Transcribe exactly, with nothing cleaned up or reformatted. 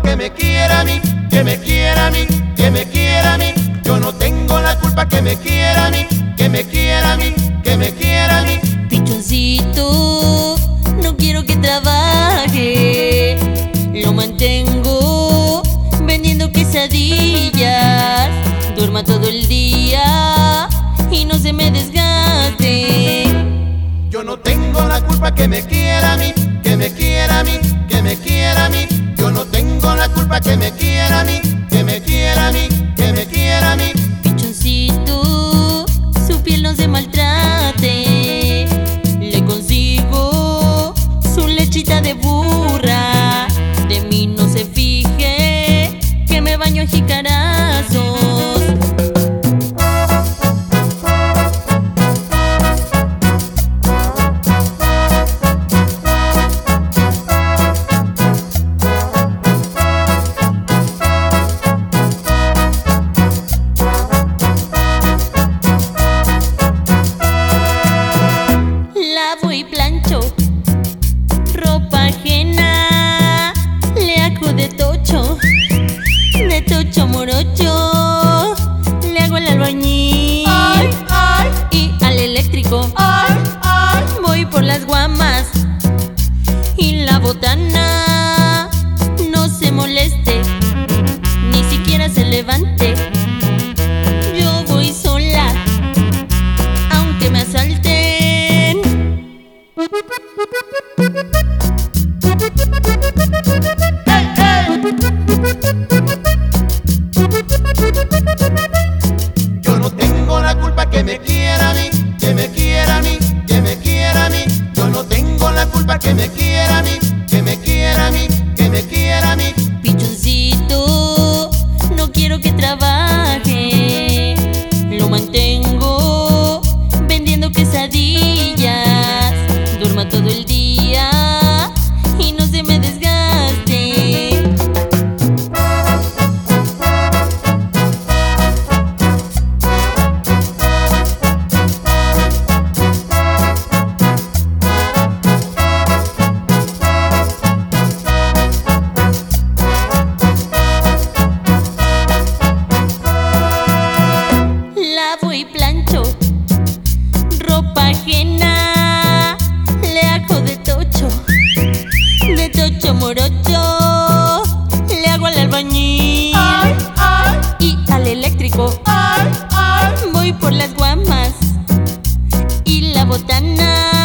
que me quiera a mí, que me quiera a mí, que me quiera a mí. Yo no tengo la culpa que me quiera a mí, que me quiera a mí, que me quiera a mí. Pichoncito, no quiero que trabaje, lo mantengo vendiendo quesadillas. Duerma todo el día y no se me desgaste. Yo no tengo la culpa que me quiera a mí, que me quiera a mí, que me quiera a mí. Yo no tengo la culpa que me quiera a mí, que me quiera a mí, que me quiera a mí. Pichoncito, su piel no se maltrate, le consigo su lechita de burra. De mí no se fije, que me baño a jicarazos. Lavo y plancho ropa ajena, le hago de tocho, de tocho morocho, le hago el albañil. Ay, ay, y al eléctrico. ay, ay. Voy por las guamas y la botana no se moleste, ni siquiera se levante. Yo voy sola, aunque me asalten. Hey, hey. Yo no tengo la culpa que me quiera a mí, que me quiera a mí, que me quiera a mí. Yo no tengo la culpa que me quiera a mí, que me quiera a mí, que me quiera a mí. Pichoncito, no quiero que trabaje, lo mantengo vendiendo quesadillas. Duerma todo el día y no se me desgaste. Lavo y plancho ropa ajena, le hago de tocho, de tocho morocho, le hago al albañil. Ay, ay, y al eléctrico. ay, ay. Voy por las guamas y la botana